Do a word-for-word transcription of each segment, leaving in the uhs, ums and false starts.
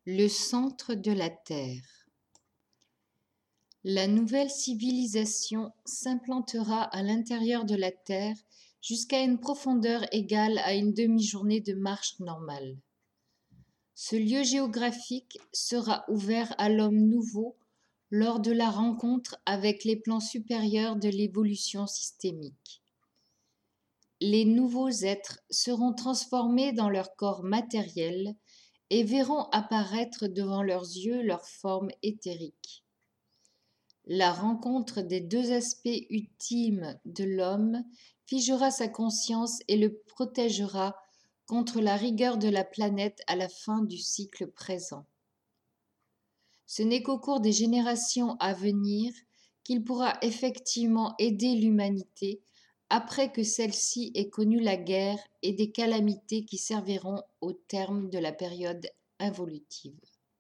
Le centre de la Terre. La nouvelle civilisation s'implantera à l'intérieur de la Terre jusqu'à une profondeur égale à une demi-journée de marche normale. Ce lieu géographique sera ouvert à l'homme nouveau lors de la rencontre avec les plans supérieurs de l'évolution systémique. Les nouveaux êtres seront transformés dans leur corps matériel et verront apparaître devant leurs yeux leur forme éthérique. La rencontre des deux aspects ultimes de l'homme figera sa conscience et le protégera contre la rigueur de la planète à la fin du cycle présent. Ce n'est qu'au cours des générations à venir qu'il pourra effectivement aider l'humanité après que celle-ci ait connu la guerre et des calamités qui serviront au terme de la période involutive.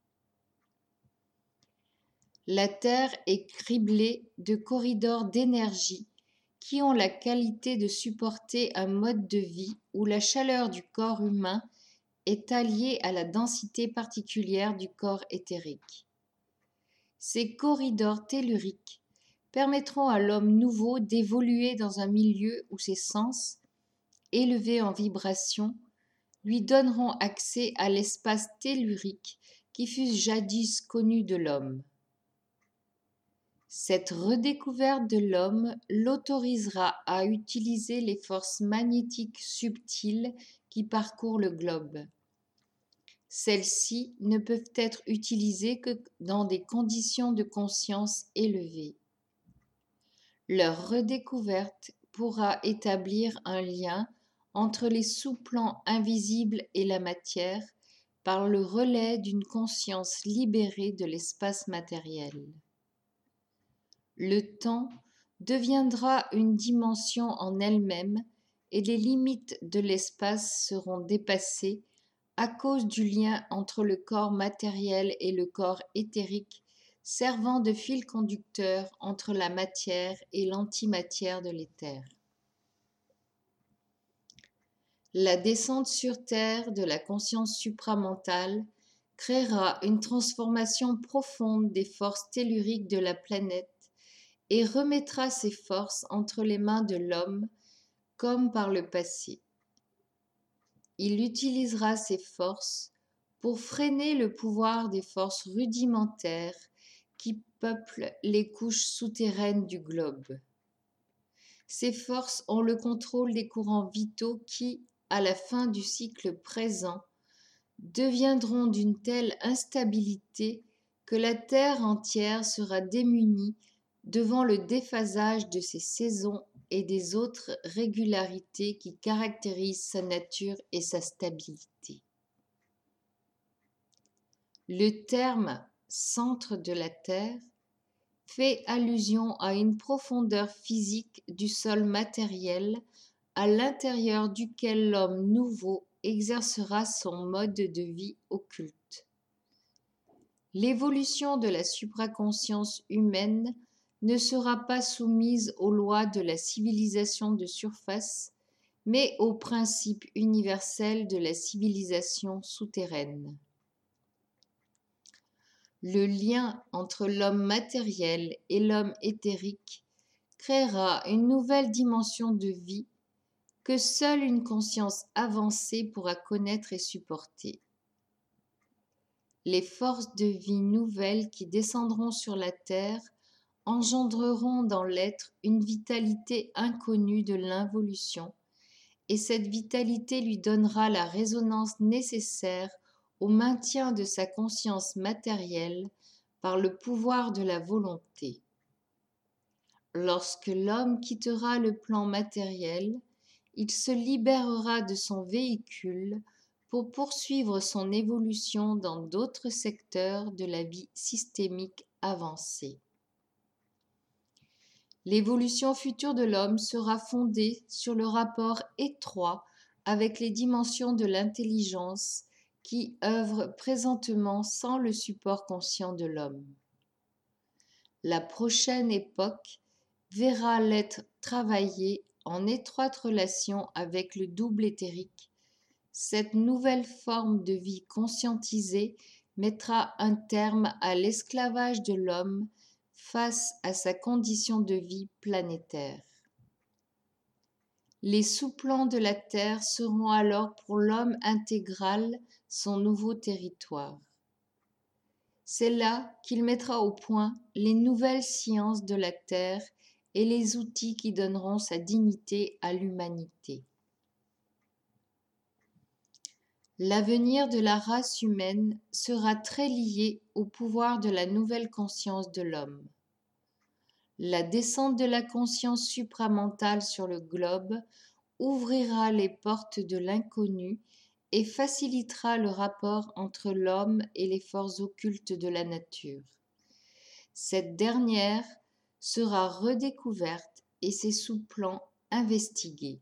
La Terre est criblée de corridors d'énergie qui ont la qualité de supporter un mode de vie où la chaleur du corps humain est alliée à la densité particulière du corps éthérique. Ces corridors telluriques permettront à l'homme nouveau d'évoluer dans un milieu où ses sens, élevés en vibration, lui donneront accès à l'espace tellurique qui fut jadis connu de l'homme. Cette redécouverte de l'homme l'autorisera à utiliser les forces magnétiques subtiles qui parcourent le globe. Celles-ci ne peuvent être utilisées que dans des conditions de conscience élevées. Leur redécouverte pourra établir un lien entre les sous-plans invisibles et la matière par le relais d'une conscience libérée de l'espace matériel. Le temps deviendra une dimension en elle-même et les limites de l'espace seront dépassées à cause du lien entre le corps matériel et le corps éthérique, servant de fil conducteur entre la matière et l'antimatière de l'éther. La descente sur Terre de la conscience supramentale créera une transformation profonde des forces telluriques de la planète et remettra ses forces entre les mains de l'homme comme par le passé. Il utilisera ces forces pour freiner le pouvoir des forces rudimentaires qui peuplent les couches souterraines du globe. Ces forces ont le contrôle des courants vitaux qui, à la fin du cycle présent, deviendront d'une telle instabilité que la Terre entière sera démunie devant le déphasage de ses saisons et des autres régularités qui caractérisent sa nature et sa stabilité. Le terme « centre de la Terre » fait allusion à une profondeur physique du sol matériel à l'intérieur duquel l'homme nouveau exercera son mode de vie occulte. L'évolution de la supraconscience humaine ne sera pas soumise aux lois de la civilisation de surface, mais aux principes universels de la civilisation souterraine. Le lien entre l'homme matériel et l'homme éthérique créera une nouvelle dimension de vie que seule une conscience avancée pourra connaître et supporter. Les forces de vie nouvelles qui descendront sur la Terre engendreront dans l'être une vitalité inconnue de l'involution, et cette vitalité lui donnera la résonance nécessaire au maintien de sa conscience matérielle par le pouvoir de la volonté. Lorsque l'homme quittera le plan matériel, il se libérera de son véhicule pour poursuivre son évolution dans d'autres secteurs de la vie systémique avancée. L'évolution future de l'homme sera fondée sur le rapport étroit avec les dimensions de l'intelligence qui œuvrent présentement sans le support conscient de l'homme. La prochaine époque verra l'être travailler en étroite relation avec le double éthérique, cette nouvelle forme de vie conscientisée mettra un terme à l'esclavage de l'homme face à sa condition de vie planétaire. Les sous-plans de la Terre seront alors pour l'homme intégral son nouveau territoire. C'est là qu'il mettra au point les nouvelles sciences de la Terre et les outils qui donneront sa dignité à l'humanité. L'avenir de la race humaine sera très lié au pouvoir de la nouvelle conscience de l'homme. La descente de la conscience supramentale sur le globe ouvrira les portes de l'inconnu et facilitera le rapport entre l'homme et les forces occultes de la nature. Cette dernière sera redécouverte et ses sous-plans investigués.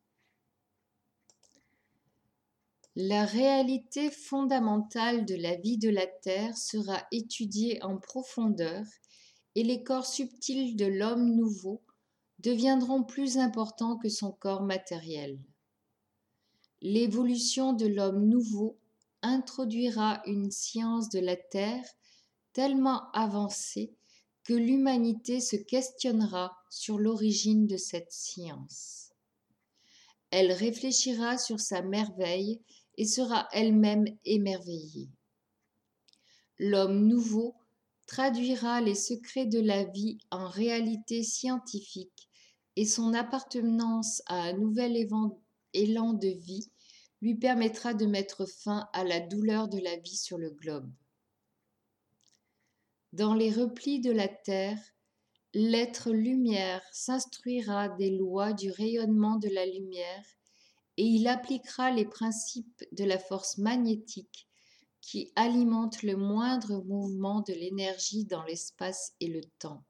La réalité fondamentale de la vie de la Terre sera étudiée en profondeur et les corps subtils de l'homme nouveau deviendront plus importants que son corps matériel. L'évolution de l'homme nouveau introduira une science de la Terre tellement avancée que l'humanité se questionnera sur l'origine de cette science. Elle réfléchira sur sa merveille et sera elle-même émerveillée. L'homme nouveau traduira les secrets de la vie en réalité scientifique et son appartenance à un nouvel élan de vie lui permettra de mettre fin à la douleur de la vie sur le globe. Dans les replis de la Terre, l'être lumière s'instruira des lois du rayonnement de la lumière et il appliquera les principes de la force magnétique qui alimente le moindre mouvement de l'énergie dans l'espace et le temps.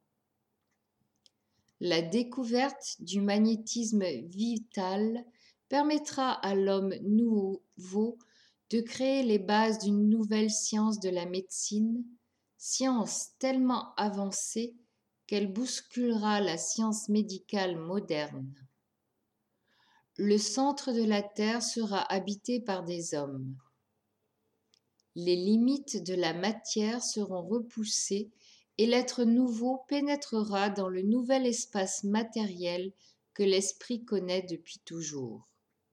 La découverte du magnétisme vital permettra à l'homme nouveau de créer les bases d'une nouvelle science de la médecine, science tellement avancée qu'elle bousculera la science médicale moderne. Le centre de la Terre sera habité par des hommes. Les limites de la matière seront repoussées et l'être nouveau pénétrera dans le nouvel espace matériel que l'esprit connaît depuis toujours.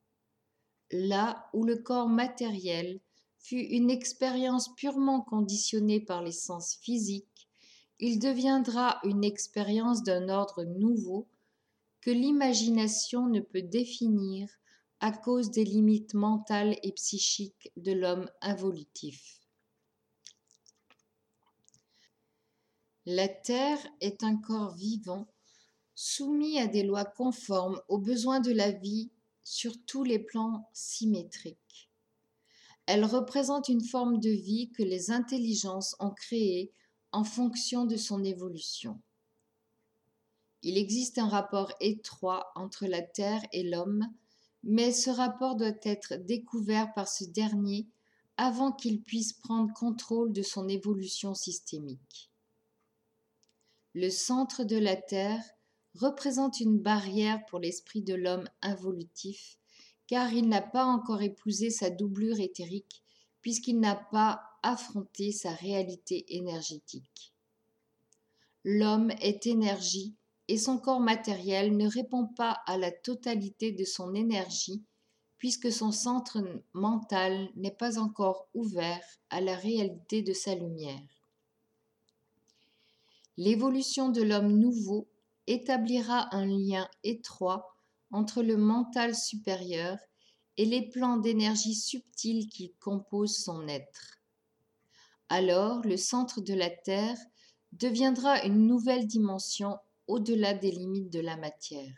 Là où le corps matériel fut une expérience purement conditionnée par les sens physiques, il deviendra une expérience d'un ordre nouveau que l'imagination ne peut définir à cause des limites mentales et psychiques de l'homme involutif. La Terre est un corps vivant, soumis à des lois conformes aux besoins de la vie sur tous les plans symétriques. Elle représente une forme de vie que les intelligences ont créée en fonction de son évolution. Il existe un rapport étroit entre la Terre et l'homme, mais ce rapport doit être découvert par ce dernier avant qu'il puisse prendre contrôle de son évolution systémique. Le centre de la Terre représente une barrière pour l'esprit de l'homme involutif, car il n'a pas encore épousé sa doublure éthérique, puisqu'il n'a pas affronté sa réalité énergétique. L'homme est énergie, et son corps matériel ne répond pas à la totalité de son énergie puisque son centre mental n'est pas encore ouvert à la réalité de sa lumière. L'évolution de l'homme nouveau établira un lien étroit entre le mental supérieur et les plans d'énergie subtils qui composent son être. Alors, le centre de la Terre deviendra une nouvelle dimension au-delà des limites de la matière.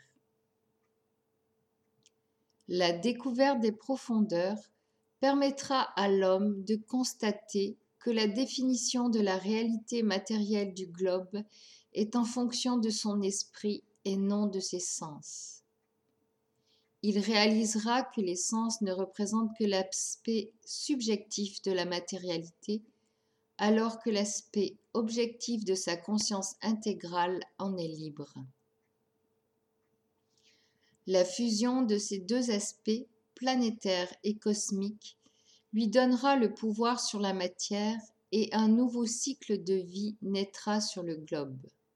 La découverte des profondeurs permettra à l'homme de constater que la définition de la réalité matérielle du globe est en fonction de son esprit et non de ses sens. Il réalisera que les sens ne représentent que l'aspect subjectif de la matérialité, alors que l'aspect objectif de sa conscience intégrale en est libre. La fusion de ces deux aspects, planétaire et cosmique, lui donnera le pouvoir sur la matière et un nouveau cycle de vie naîtra sur le globe.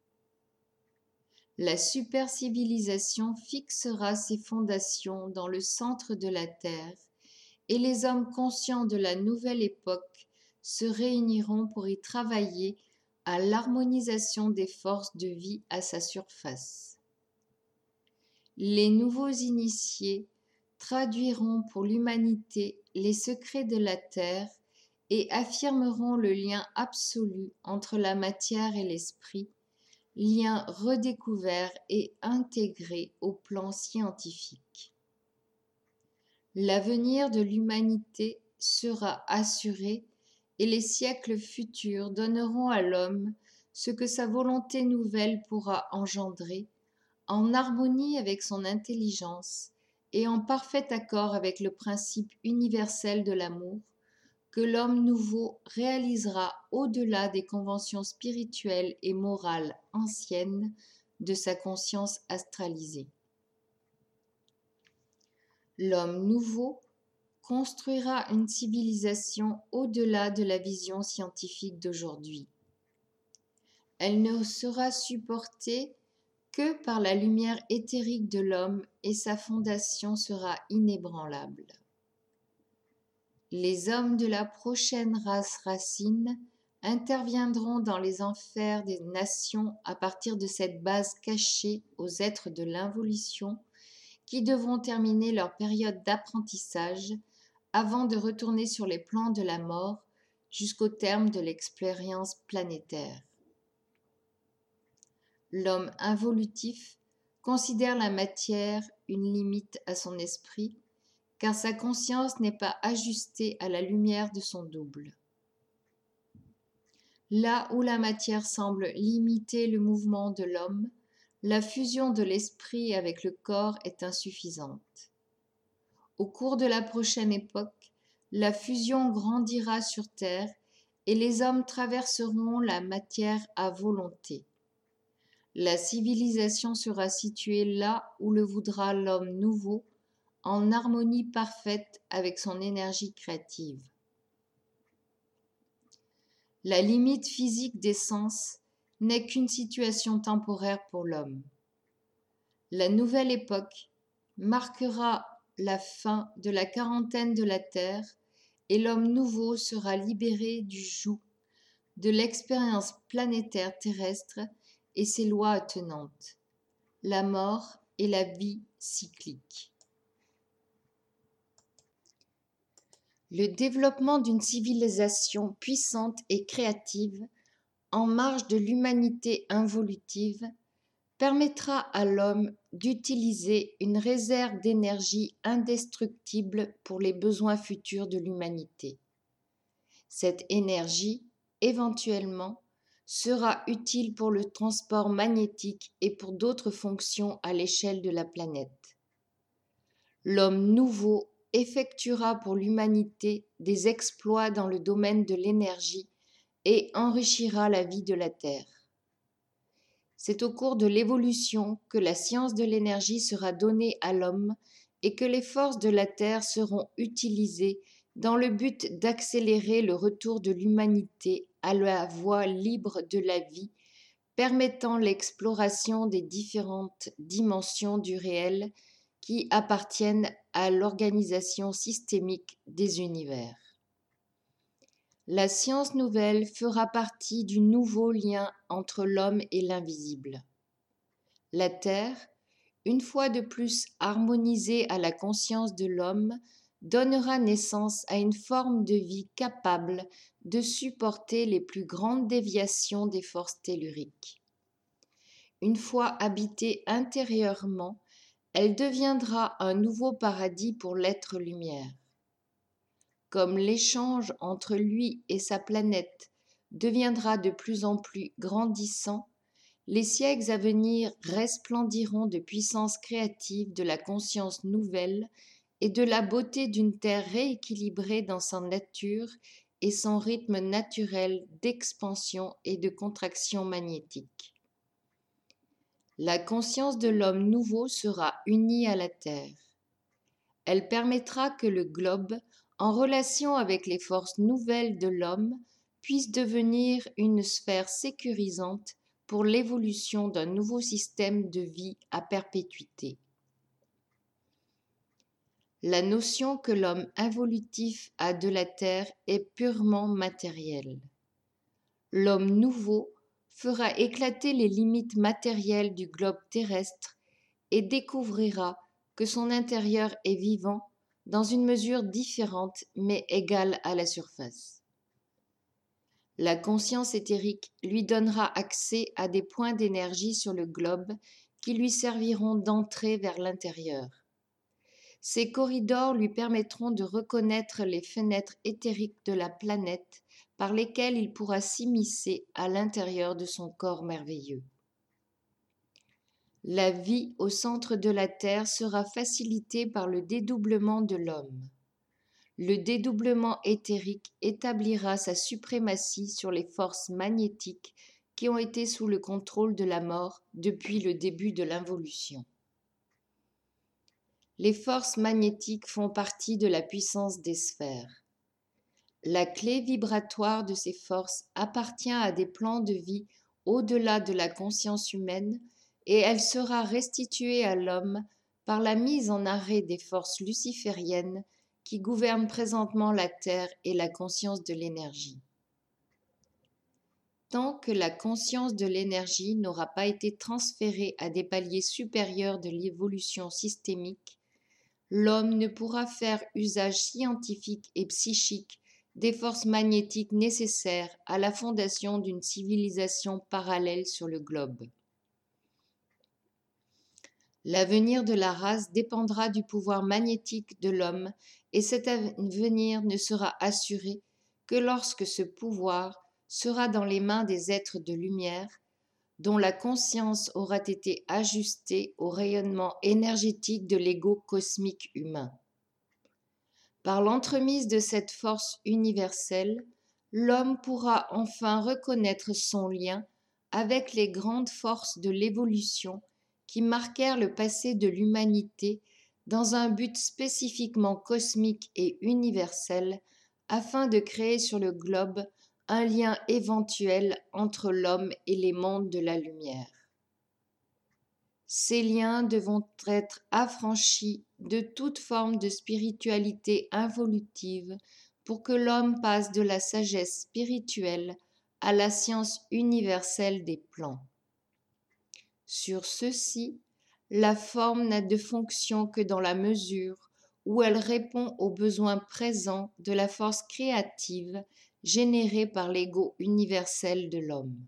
La supercivilisation fixera ses fondations dans le centre de la Terre et les hommes conscients de la nouvelle époque se réuniront pour y travailler à l'harmonisation des forces de vie à sa surface. Les nouveaux initiés traduiront pour l'humanité les secrets de la Terre et affirmeront le lien absolu entre la matière et l'esprit, lien redécouvert et intégré au plan scientifique. L'avenir de l'humanité sera assuré et les siècles futurs donneront à l'homme ce que sa volonté nouvelle pourra engendrer, en harmonie avec son intelligence et en parfait accord avec le principe universel de l'amour, que l'homme nouveau réalisera au-delà des conventions spirituelles et morales anciennes de sa conscience astralisée. L'homme nouveau construira une civilisation au-delà de la vision scientifique d'aujourd'hui. Elle ne sera supportée que par la lumière éthérique de l'homme et sa fondation sera inébranlable. Les hommes de la prochaine race racine interviendront dans les enfers des nations à partir de cette base cachée aux êtres de l'involution qui devront terminer leur période d'apprentissage avant de retourner sur les plans de la mort jusqu'au terme de l'expérience planétaire. L'homme involutif considère la matière une limite à son esprit, car sa conscience n'est pas ajustée à la lumière de son double. Là où la matière semble limiter le mouvement de l'homme, la fusion de l'esprit avec le corps est insuffisante. Au cours de la prochaine époque, la fusion grandira sur Terre et les hommes traverseront la matière à volonté. La civilisation sera située là où le voudra l'homme nouveau, en harmonie parfaite avec son énergie créative. La limite physique des sens n'est qu'une situation temporaire pour l'homme. La nouvelle époque marquera la fin de la quarantaine de la Terre et l'homme nouveau sera libéré du joug de l'expérience planétaire terrestre et ses lois attenantes, la mort et la vie cyclique. Le développement d'une civilisation puissante et créative, en marge de l'humanité involutive, permettra à l'homme d'utiliser une réserve d'énergie indestructible pour les besoins futurs de l'humanité. Cette énergie, éventuellement, sera utile pour le transport magnétique et pour d'autres fonctions à l'échelle de la planète. L'homme nouveau effectuera pour l'humanité des exploits dans le domaine de l'énergie et enrichira la vie de la Terre. C'est au cours de l'évolution que la science de l'énergie sera donnée à l'homme et que les forces de la Terre seront utilisées dans le but d'accélérer le retour de l'humanité à la voie libre de la vie, permettant l'exploration des différentes dimensions du réel qui appartiennent à l'organisation systémique des univers. La science nouvelle fera partie du nouveau lien entre l'homme et l'invisible. La Terre, une fois de plus harmonisée à la conscience de l'homme, donnera naissance à une forme de vie capable de supporter les plus grandes déviations des forces telluriques. Une fois habitée intérieurement, elle deviendra un nouveau paradis pour l'être lumière. Comme l'échange entre lui et sa planète deviendra de plus en plus grandissant, les siècles à venir resplendiront de puissance créative de la conscience nouvelle et de la beauté d'une Terre rééquilibrée dans sa nature et son rythme naturel d'expansion et de contraction magnétique. La conscience de l'homme nouveau sera unie à la Terre. Elle permettra que le globe, en relation avec les forces nouvelles de l'homme, puisse devenir une sphère sécurisante pour l'évolution d'un nouveau système de vie à perpétuité. La notion que l'homme involutif a de la Terre est purement matérielle. L'homme nouveau fera éclater les limites matérielles du globe terrestre et découvrira que son intérieur est vivant dans une mesure différente mais égale à la surface. La conscience éthérique lui donnera accès à des points d'énergie sur le globe qui lui serviront d'entrée vers l'intérieur. Ces corridors lui permettront de reconnaître les fenêtres éthériques de la planète par lesquelles il pourra s'immiscer à l'intérieur de son corps merveilleux. La vie au centre de la Terre sera facilitée par le dédoublement de l'homme. Le dédoublement éthérique établira sa suprématie sur les forces magnétiques qui ont été sous le contrôle de la mort depuis le début de l'involution. Les forces magnétiques font partie de la puissance des sphères. La clé vibratoire de ces forces appartient à des plans de vie au-delà de la conscience humaine et elle sera restituée à l'homme par la mise en arrêt des forces lucifériennes qui gouvernent présentement la Terre et la conscience de l'énergie. Tant que la conscience de l'énergie n'aura pas été transférée à des paliers supérieurs de l'évolution systémique, l'homme ne pourra faire usage scientifique et psychique des forces magnétiques nécessaires à la fondation d'une civilisation parallèle sur le globe. L'avenir de la race dépendra du pouvoir magnétique de l'homme et cet avenir ne sera assuré que lorsque ce pouvoir sera dans les mains des êtres de lumière dont la conscience aura été ajustée au rayonnement énergétique de l'ego cosmique humain. Par l'entremise de cette force universelle, l'homme pourra enfin reconnaître son lien avec les grandes forces de l'évolution qui marquèrent le passé de l'humanité dans un but spécifiquement cosmique et universel afin de créer sur le globe un lien éventuel entre l'homme et les mondes de la lumière. Ces liens devront être affranchis de toute forme de spiritualité involutive pour que l'homme passe de la sagesse spirituelle à la science universelle des plans. Sur ceci, la forme n'a de fonction que dans la mesure où elle répond aux besoins présents de la force créative générée par l'ego universel de l'homme.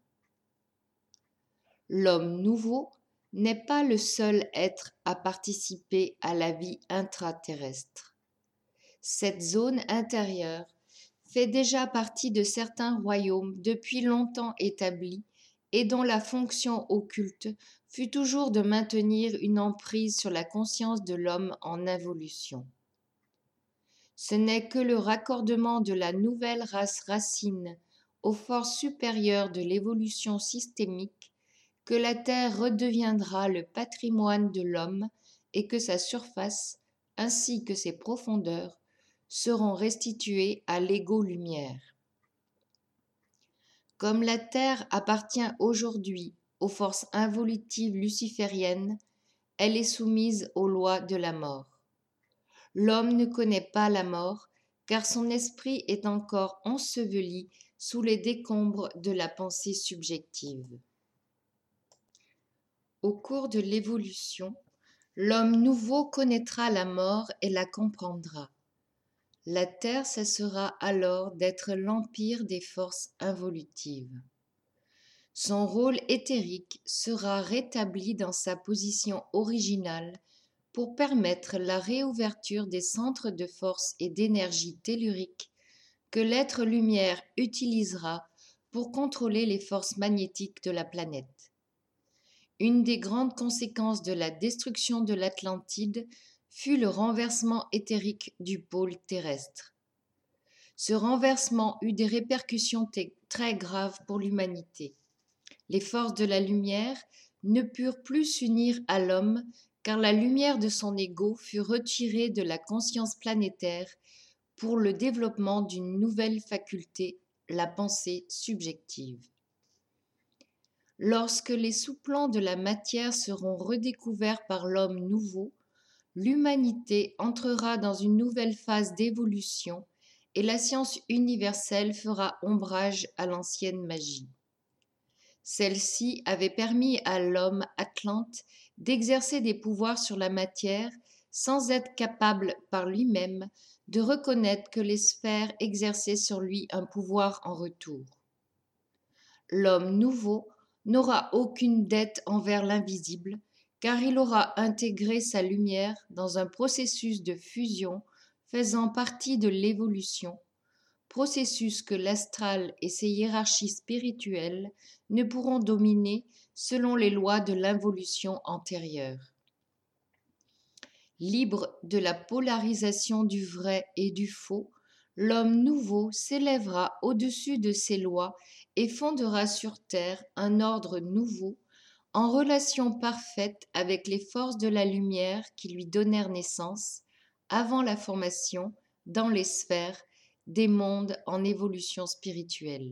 L'homme nouveau n'est pas le seul être à participer à la vie intraterrestre. Cette zone intérieure fait déjà partie de certains royaumes depuis longtemps établis et dont la fonction occulte fut toujours de maintenir une emprise sur la conscience de l'homme en involution. Ce n'est que le raccordement de la nouvelle race racine aux forces supérieures de l'évolution systémique que la Terre redeviendra le patrimoine de l'homme et que sa surface, ainsi que ses profondeurs, seront restituées à l'ego-lumière. Comme la Terre appartient aujourd'hui aux forces involutives lucifériennes, elle est soumise aux lois de la mort. L'homme ne connaît pas la mort, car son esprit est encore enseveli sous les décombres de la pensée subjective. Au cours de l'évolution, l'homme nouveau connaîtra la mort et la comprendra. La Terre cessera alors d'être l'empire des forces involutives. Son rôle éthérique sera rétabli dans sa position originale pour permettre la réouverture des centres de force et d'énergie tellurique que l'être lumière utilisera pour contrôler les forces magnétiques de la planète. Une des grandes conséquences de la destruction de l'Atlantide fut le renversement éthérique du pôle terrestre. Ce renversement eut des répercussions très graves pour l'humanité. Les forces de la lumière ne purent plus s'unir à l'homme car la lumière de son ego fut retirée de la conscience planétaire pour le développement d'une nouvelle faculté, la pensée subjective. Lorsque les sous-plans de la matière seront redécouverts par l'homme nouveau, l'humanité entrera dans une nouvelle phase d'évolution et la science universelle fera ombrage à l'ancienne magie. Celle-ci avait permis à l'homme Atlante d'exercer des pouvoirs sur la matière sans être capable par lui-même de reconnaître que les sphères exerçaient sur lui un pouvoir en retour. L'homme nouveau n'aura aucune dette envers l'invisible, car il aura intégré sa lumière dans un processus de fusion faisant partie de l'évolution, processus que l'astral et ses hiérarchies spirituelles ne pourront dominer selon les lois de l'involution antérieure. Libre de la polarisation du vrai et du faux, l'homme nouveau s'élèvera au-dessus de ces lois et fondera sur terre un ordre nouveau, en relation parfaite avec les forces de la lumière qui lui donnèrent naissance, avant la formation, dans les sphères, des mondes en évolution spirituelle.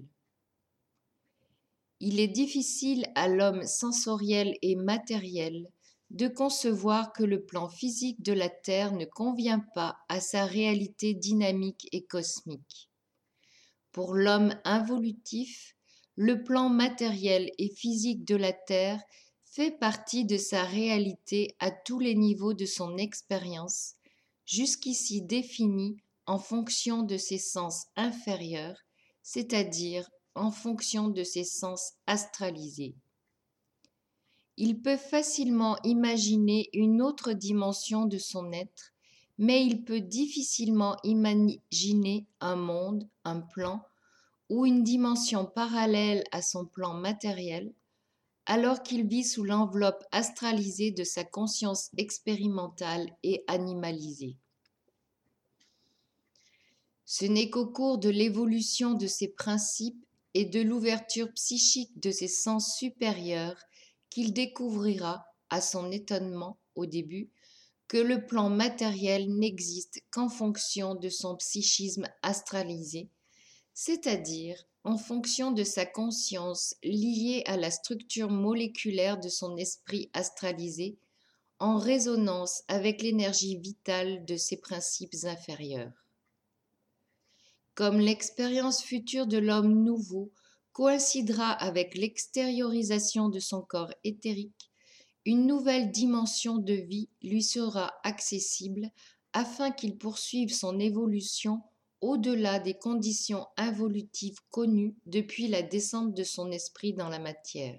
Il est difficile à l'homme sensoriel et matériel de concevoir que le plan physique de la Terre ne convient pas à sa réalité dynamique et cosmique. Pour l'homme involutif, le plan matériel et physique de la Terre fait partie de sa réalité à tous les niveaux de son expérience, jusqu'ici définie en fonction de ses sens inférieurs, c'est-à-dire en fonction de ses sens astralisés. Il peut facilement imaginer une autre dimension de son être, mais il peut difficilement imaginer un monde, un plan, ou une dimension parallèle à son plan matériel, alors qu'il vit sous l'enveloppe astralisée de sa conscience expérimentale et animalisée. Ce n'est qu'au cours de l'évolution de ses principes et de l'ouverture psychique de ses sens supérieurs qu'il découvrira, à son étonnement au début, que le plan matériel n'existe qu'en fonction de son psychisme astralisé, c'est-à-dire en fonction de sa conscience liée à la structure moléculaire de son esprit astralisé, en résonance avec l'énergie vitale de ses principes inférieurs. Comme l'expérience future de l'homme nouveau coïncidera avec l'extériorisation de son corps éthérique, une nouvelle dimension de vie lui sera accessible afin qu'il poursuive son évolution au-delà des conditions involutives connues depuis la descente de son esprit dans la matière.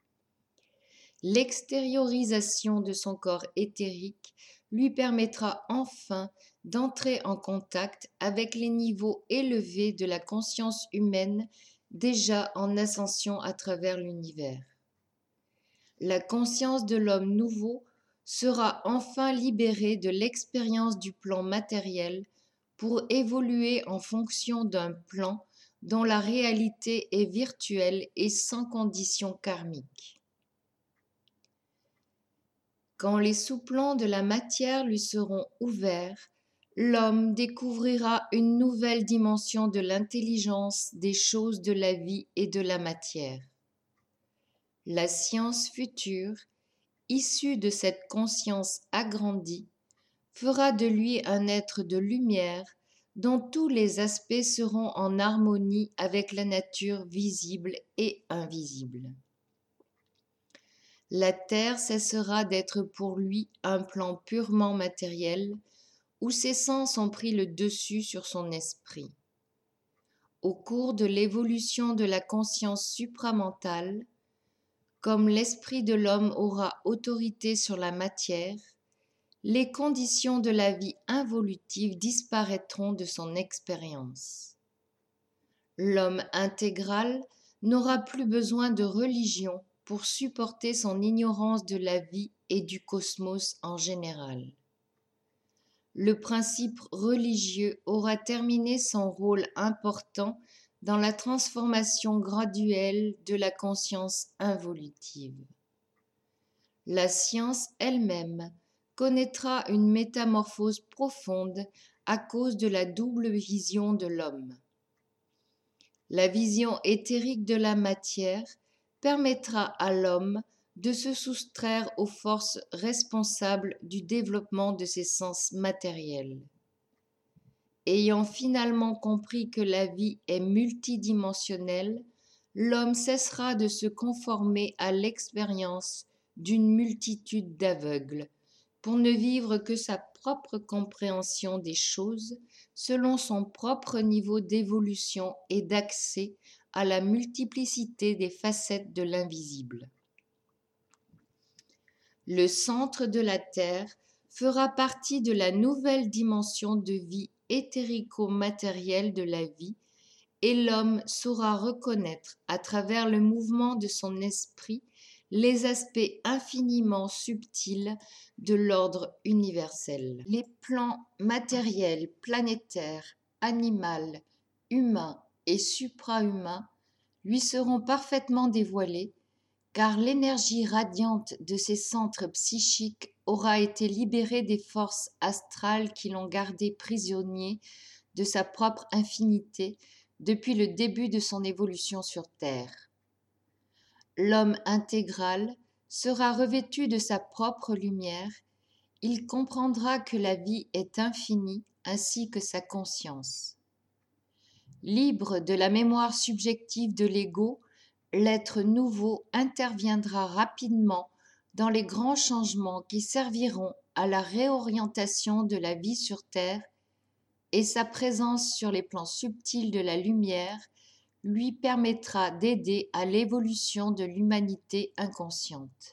L'extériorisation de son corps éthérique lui permettra enfin d'entrer en contact avec les niveaux élevés de la conscience humaine déjà en ascension à travers l'univers. La conscience de l'homme nouveau sera enfin libérée de l'expérience du plan matériel pour évoluer en fonction d'un plan dont la réalité est virtuelle et sans condition karmique. Quand les sous-plans de la matière lui seront ouverts, l'homme découvrira une nouvelle dimension de l'intelligence des choses de la vie et de la matière. La science future, issue de cette conscience agrandie, fera de lui un être de lumière dont tous les aspects seront en harmonie avec la nature visible et invisible. La terre cessera d'être pour lui un plan purement matériel où ses sens ont pris le dessus sur son esprit. Au cours de l'évolution de la conscience supramentale, comme l'esprit de l'homme aura autorité sur la matière, les conditions de la vie involutive disparaîtront de son expérience. L'homme intégral n'aura plus besoin de religion pour supporter son ignorance de la vie et du cosmos en général. Le principe religieux aura terminé son rôle important dans la transformation graduelle de la conscience involutive. La science elle-même connaîtra une métamorphose profonde à cause de la double vision de l'homme. La vision éthérique de la matière permettra à l'homme de se soustraire aux forces responsables du développement de ses sens matériels. Ayant finalement compris que la vie est multidimensionnelle, l'homme cessera de se conformer à l'expérience d'une multitude d'aveugles, pour ne vivre que sa propre compréhension des choses selon son propre niveau d'évolution et d'accès à la multiplicité des facettes de l'invisible. Le centre de la Terre fera partie de la nouvelle dimension de vie éthérico-matérielle de la vie, et l'homme saura reconnaître à travers le mouvement de son esprit les aspects infiniment subtils de l'ordre universel. Les plans matériels, planétaires, animal, humain et suprahumain lui seront parfaitement dévoilés, car l'énergie radiante de ses centres psychiques aura été libérée des forces astrales qui l'ont gardé prisonnier de sa propre infinité depuis le début de son évolution sur Terre. L'homme intégral sera revêtu de sa propre lumière, il comprendra que la vie est infinie ainsi que sa conscience. Libre de la mémoire subjective de l'ego, l'être nouveau interviendra rapidement dans les grands changements qui serviront à la réorientation de la vie sur Terre, et sa présence sur les plans subtils de la lumière lui permettra d'aider à l'évolution de l'humanité inconsciente.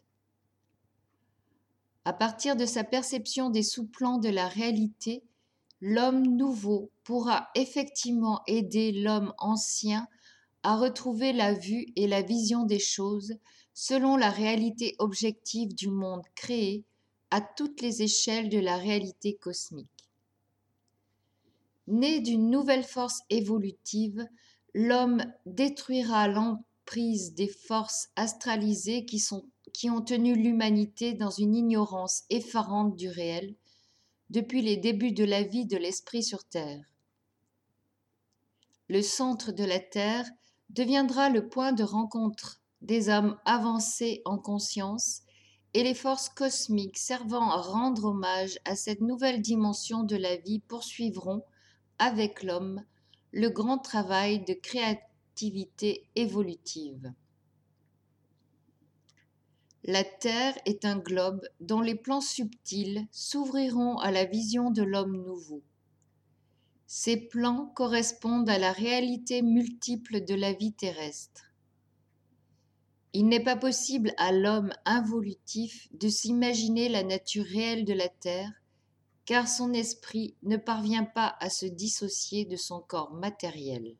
À partir de sa perception des sous-plans de la réalité, l'homme nouveau pourra effectivement aider l'homme ancien à retrouver la vue et la vision des choses selon la réalité objective du monde créé à toutes les échelles de la réalité cosmique. Né d'une nouvelle force évolutive, l'homme détruira l'emprise des forces astralisées qui, sont, qui ont tenu l'humanité dans une ignorance effarante du réel depuis les débuts de la vie de l'esprit sur Terre. Le centre de la Terre deviendra le point de rencontre des hommes avancés en conscience et les forces cosmiques servant à rendre hommage à cette nouvelle dimension de la vie poursuivront avec l'homme le grand travail de créativité évolutive. La Terre est un globe dont les plans subtils s'ouvriront à la vision de l'homme nouveau. Ces plans correspondent à la réalité multiple de la vie terrestre. Il n'est pas possible à l'homme involutif de s'imaginer la nature réelle de la Terre, car son esprit ne parvient pas à se dissocier de son corps matériel.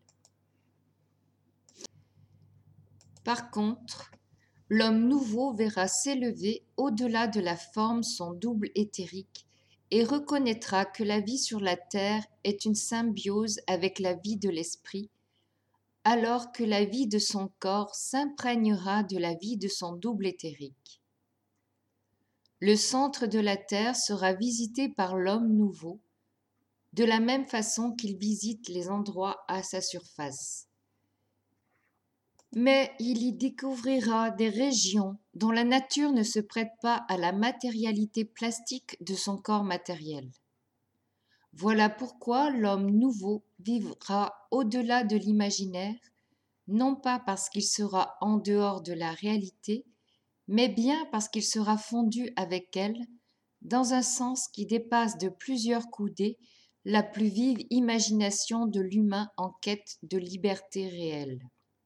Par contre, l'homme nouveau verra s'élever au-delà de la forme son double éthérique et reconnaîtra que la vie sur la terre est une symbiose avec la vie de l'esprit, alors que la vie de son corps s'imprégnera de la vie de son double éthérique. Le centre de la terre sera visité par l'homme nouveau, de la même façon qu'il visite les endroits à sa surface. Mais il y découvrira des régions dont la nature ne se prête pas à la matérialité plastique de son corps matériel. Voilà pourquoi l'homme nouveau vivra au-delà de l'imaginaire, non pas parce qu'il sera en dehors de la réalité, mais bien parce qu'il sera fondu avec elle, dans un sens qui dépasse de plusieurs coudées la plus vive imagination de l'humain en quête de liberté réelle.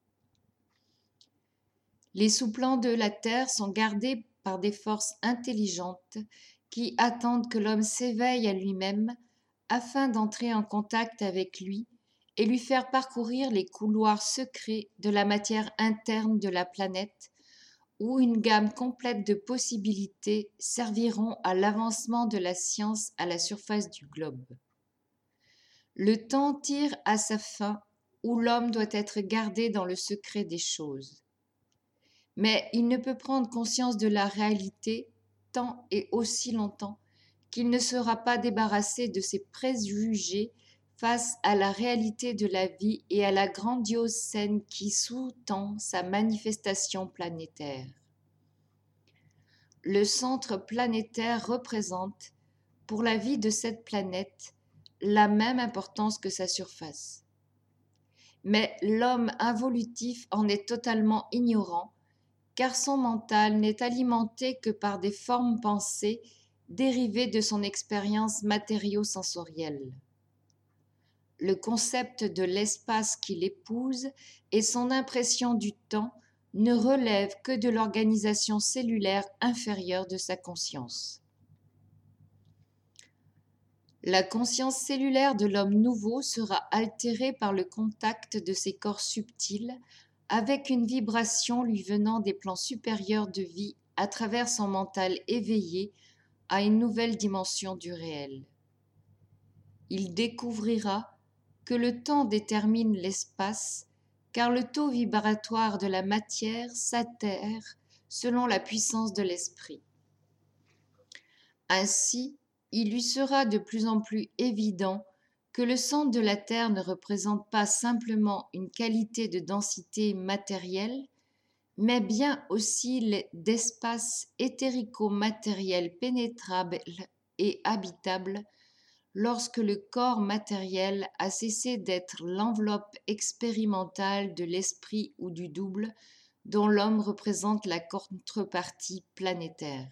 Les sous-plans de la terre sont gardés par des forces intelligentes qui attendent que l'homme s'éveille à lui-même afin d'entrer en contact avec lui et lui faire parcourir les couloirs secrets de la matière interne de la planète, où une gamme complète de possibilités serviront à l'avancement de la science à la surface du globe. Le temps tire à sa fin où l'homme doit être gardé dans le secret des choses. Mais il ne peut prendre conscience de la réalité tant et aussi longtemps qu'il ne sera pas débarrassé de ses préjugés face à la réalité de la vie et à la grandiose scène qui sous-tend sa manifestation planétaire. Le centre planétaire représente, pour la vie de cette planète, la même importance que sa surface. Mais l'homme involutif en est totalement ignorant, car son mental n'est alimenté que par des formes pensées dérivées de son expérience matériau-sensorielle. Le concept de l'espace qu'il épouse et son impression du temps ne relèvent que de l'organisation cellulaire inférieure de sa conscience. La conscience cellulaire de l'homme nouveau sera altérée par le contact de ses corps subtils avec une vibration lui venant des plans supérieurs de vie à travers son mental éveillé à une nouvelle dimension du réel. Il découvrira que le temps détermine l'espace, car le taux vibratoire de la matière s'altère selon la puissance de l'esprit. Ainsi, il lui sera de plus en plus évident que le centre de la Terre ne représente pas simplement une qualité de densité matérielle, mais bien aussi d'espace éthérico-matériel pénétrable et habitable lorsque le corps matériel a cessé d'être l'enveloppe expérimentale de l'esprit ou du double dont l'homme représente la contrepartie planétaire.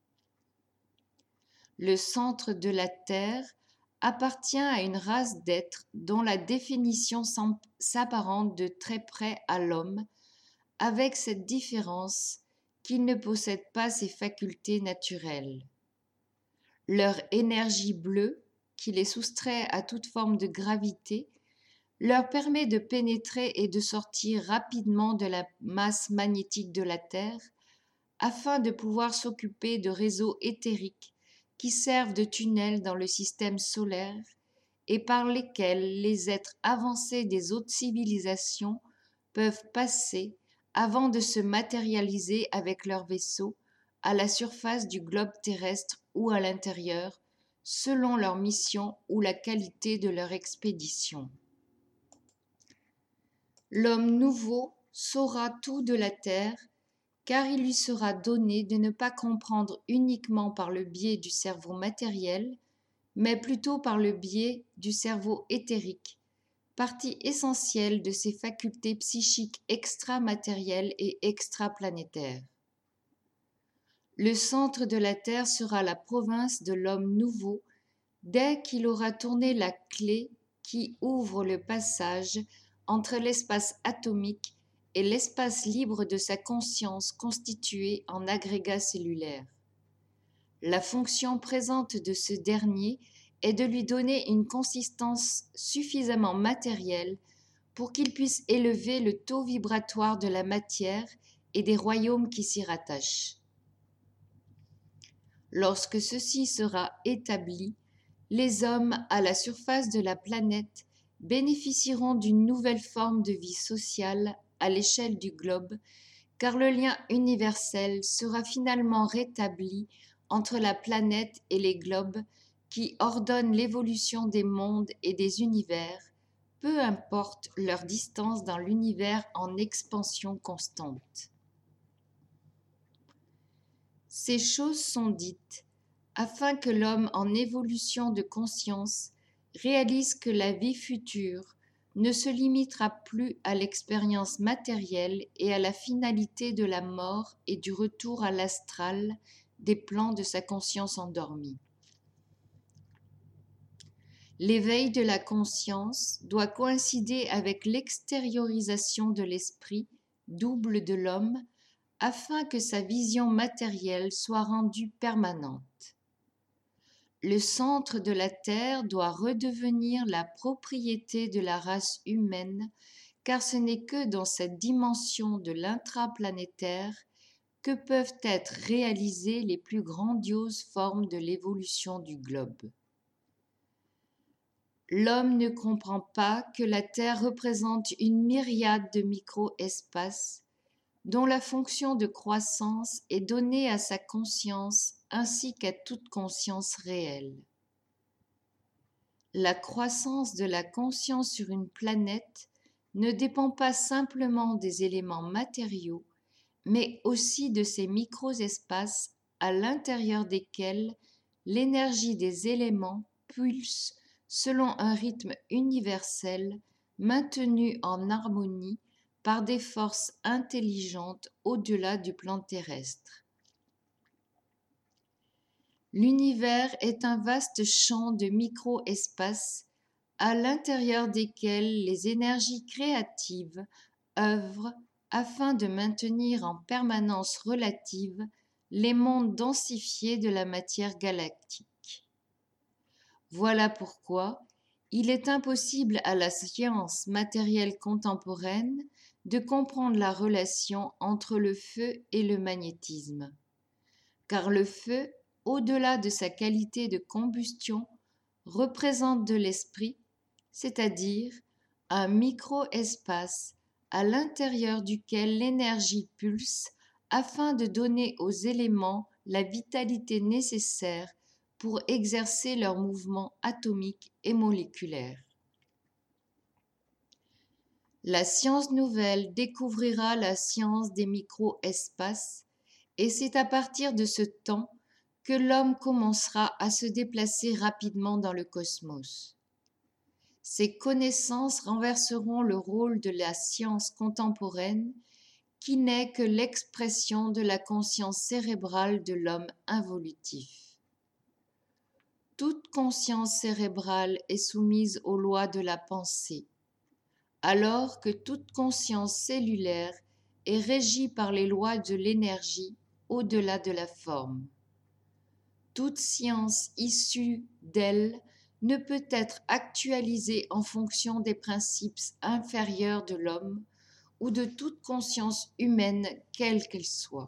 Le centre de la Terre appartient à une race d'êtres dont la définition s'apparente de très près à l'homme, avec cette différence qu'ils ne possèdent pas ses facultés naturelles. Leur énergie bleue, qui les soustrait à toute forme de gravité, leur permet de pénétrer et de sortir rapidement de la masse magnétique de la Terre afin de pouvoir s'occuper de réseaux éthériques qui servent de tunnels dans le système solaire et par lesquels les êtres avancés des autres civilisations peuvent passer avant de se matérialiser avec leurs vaisseaux à la surface du globe terrestre ou à l'intérieur, selon leur mission ou la qualité de leur expédition. L'homme nouveau saura tout de la Terre, car il lui sera donné de ne pas comprendre uniquement par le biais du cerveau matériel, mais plutôt par le biais du cerveau éthérique, partie essentielle de ses facultés psychiques extramatérielles et extraplanétaires. Le centre de la Terre sera la province de l'homme nouveau dès qu'il aura tourné la clé qui ouvre le passage entre l'espace atomique et l'espace libre de sa conscience constitué en agrégat cellulaire. La fonction présente de ce dernier est de lui donner une consistance suffisamment matérielle pour qu'il puisse élever le taux vibratoire de la matière et des royaumes qui s'y rattachent. Lorsque ceci sera établi, les hommes à la surface de la planète bénéficieront d'une nouvelle forme de vie sociale à l'échelle du globe, car le lien universel sera finalement rétabli entre la planète et les globes qui ordonnent l'évolution des mondes et des univers, peu importe leur distance dans l'univers en expansion constante. Ces choses sont dites afin que l'homme en évolution de conscience réalise que la vie future ne se limitera plus à l'expérience matérielle et à la finalité de la mort et du retour à l'astral des plans de sa conscience endormie. L'éveil de la conscience doit coïncider avec l'extériorisation de l'esprit, double de l'homme, afin que sa vision matérielle soit rendue permanente. Le centre de la Terre doit redevenir la propriété de la race humaine, car ce n'est que dans cette dimension de l'intraplanétaire que peuvent être réalisées les plus grandioses formes de l'évolution du globe. L'homme ne comprend pas que la Terre représente une myriade de micro-espaces dont la fonction de croissance est donnée à sa conscience ainsi qu'à toute conscience réelle. La croissance de la conscience sur une planète ne dépend pas simplement des éléments matériaux, mais aussi de ces micro-espaces à l'intérieur desquels l'énergie des éléments pulse selon un rythme universel maintenu en harmonie par des forces intelligentes au-delà du plan terrestre. L'univers est un vaste champ de micro-espaces à l'intérieur desquels les énergies créatives œuvrent afin de maintenir en permanence relative les mondes densifiés de la matière galactique. Voilà pourquoi il est impossible à la science matérielle contemporaine de comprendre la relation entre le feu et le magnétisme, car le feu, au-delà de sa qualité de combustion, représente de l'esprit, c'est-à-dire un micro-espace à l'intérieur duquel l'énergie pulse afin de donner aux éléments la vitalité nécessaire pour exercer leurs mouvements atomiques et moléculaires. La science nouvelle découvrira la science des micro-espaces et c'est à partir de ce temps que l'homme commencera à se déplacer rapidement dans le cosmos. Ces connaissances renverseront le rôle de la science contemporaine qui n'est que l'expression de la conscience cérébrale de l'homme involutif. Toute conscience cérébrale est soumise aux lois de la pensée, alors que toute conscience cellulaire est régie par les lois de l'énergie au-delà de la forme. Toute science issue d'elle ne peut être actualisée en fonction des principes inférieurs de l'homme ou de toute conscience humaine quelle qu'elle soit.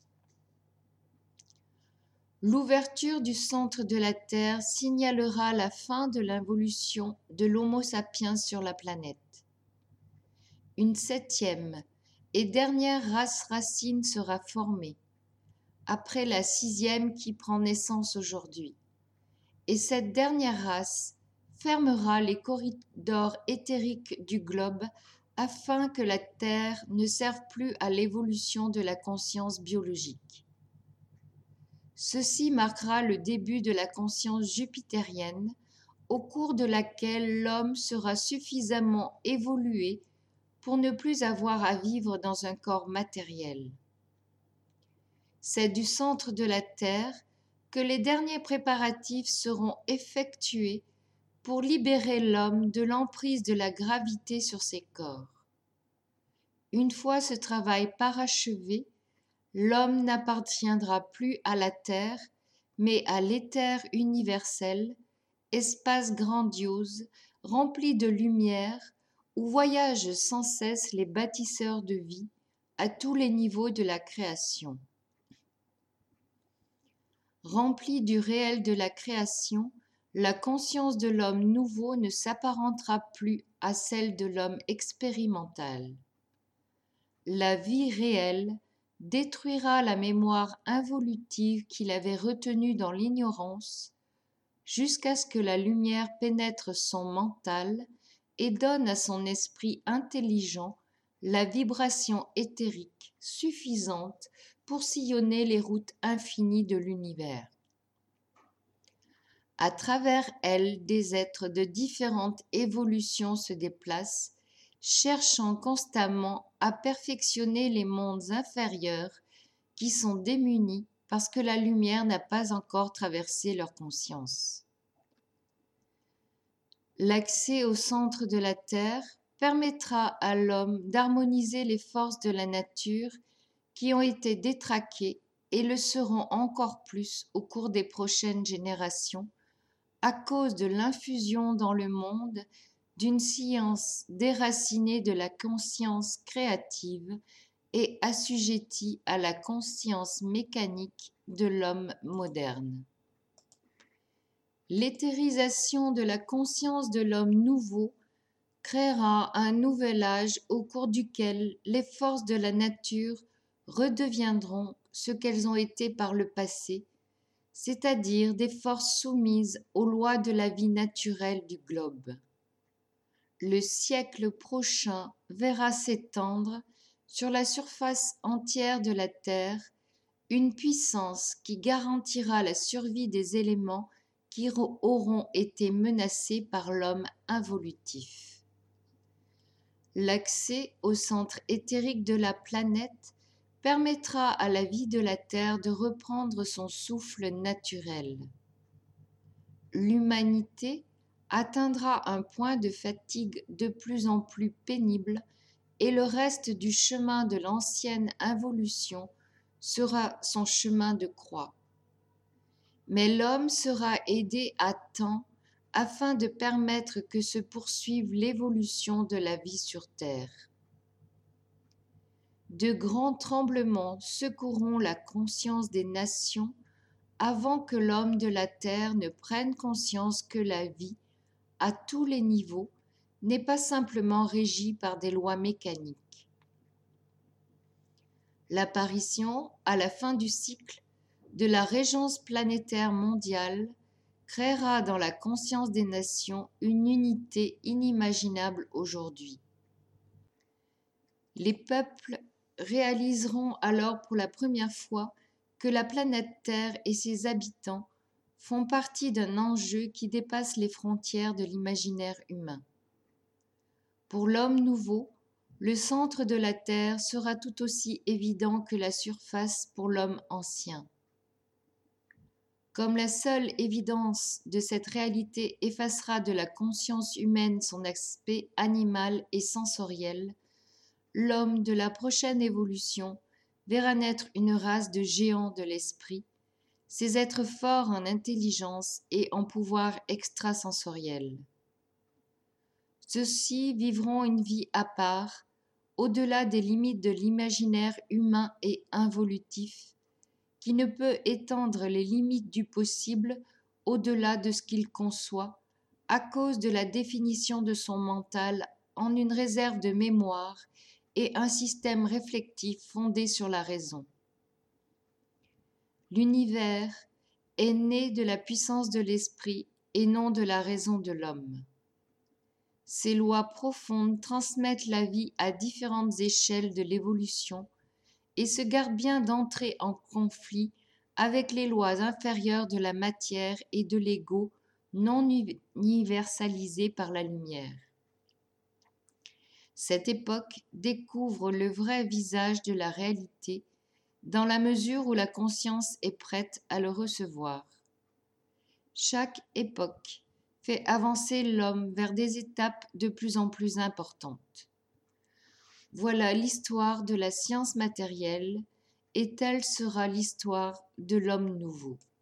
L'ouverture du centre de la Terre signalera la fin de l'involution de l'Homo sapiens sur la planète. Une septième et dernière race racine sera formée, après la sixième qui prend naissance aujourd'hui. Et cette dernière race fermera les corridors éthériques du globe afin que la Terre ne serve plus à l'évolution de la conscience biologique. Ceci marquera le début de la conscience jupitérienne, au cours de laquelle l'homme sera suffisamment évolué pour ne plus avoir à vivre dans un corps matériel. C'est du centre de la Terre que les derniers préparatifs seront effectués pour libérer l'homme de l'emprise de la gravité sur ses corps. Une fois ce travail parachevé, l'homme n'appartiendra plus à la Terre, mais à l'éther universel, espace grandiose, rempli de lumière, où voyagent sans cesse les bâtisseurs de vie à tous les niveaux de la création. Rempli du réel de la création, la conscience de l'homme nouveau ne s'apparentera plus à celle de l'homme expérimental. La vie réelle détruira la mémoire involutive qu'il avait retenue dans l'ignorance, jusqu'à ce que la lumière pénètre son mental et donne à son esprit intelligent la vibration éthérique suffisante pour sillonner les routes infinies de l'univers. À travers elle, des êtres de différentes évolutions se déplacent, cherchant constamment à perfectionner les mondes inférieurs qui sont démunis parce que la lumière n'a pas encore traversé leur conscience. L'accès au centre de la Terre permettra à l'homme d'harmoniser les forces de la nature qui ont été détraquées et le seront encore plus au cours des prochaines générations à cause de l'infusion dans le monde d'une science déracinée de la conscience créative et assujettie à la conscience mécanique de l'homme moderne. L'éthérisation de la conscience de l'homme nouveau créera un nouvel âge au cours duquel les forces de la nature redeviendront ce qu'elles ont été par le passé, c'est-à-dire des forces soumises aux lois de la vie naturelle du globe. Le siècle prochain verra s'étendre sur la surface entière de la Terre une puissance qui garantira la survie des éléments qui auront été menacés par l'homme involutif. L'accès au centre éthérique de la planète permettra à la vie de la Terre de reprendre son souffle naturel. L'humanité atteindra un point de fatigue de plus en plus pénible et le reste du chemin de l'ancienne involution sera son chemin de croix. Mais l'homme sera aidé à temps afin de permettre que se poursuive l'évolution de la vie sur Terre. De grands tremblements secoueront la conscience des nations avant que l'homme de la Terre ne prenne conscience que la vie, à tous les niveaux, n'est pas simplement régie par des lois mécaniques. L'apparition, à la fin du cycle, de la régence planétaire mondiale créera dans la conscience des nations une unité inimaginable aujourd'hui. Les peuples réaliseront alors pour la première fois que la planète Terre et ses habitants font partie d'un enjeu qui dépasse les frontières de l'imaginaire humain. Pour l'homme nouveau, le centre de la Terre sera tout aussi évident que la surface pour l'homme ancien. Comme la seule évidence de cette réalité effacera de la conscience humaine son aspect animal et sensoriel, l'homme de la prochaine évolution verra naître une race de géants de l'esprit, ces êtres forts en intelligence et en pouvoir extrasensoriel. Ceux-ci vivront une vie à part, au-delà des limites de l'imaginaire humain et involutif, qui ne peut étendre les limites du possible au-delà de ce qu'il conçoit, à cause de la définition de son mental en une réserve de mémoire et un système réflectif fondé sur la raison. L'univers est né de la puissance de l'esprit et non de la raison de l'homme. Ces lois profondes transmettent la vie à différentes échelles de l'évolution et se gardent bien d'entrer en conflit avec les lois inférieures de la matière et de l'ego non universalisées par la lumière. Cette époque découvre le vrai visage de la réalité dans la mesure où la conscience est prête à le recevoir. Chaque époque fait avancer l'homme vers des étapes de plus en plus importantes. Voilà l'histoire de la science matérielle et telle sera l'histoire de l'homme nouveau.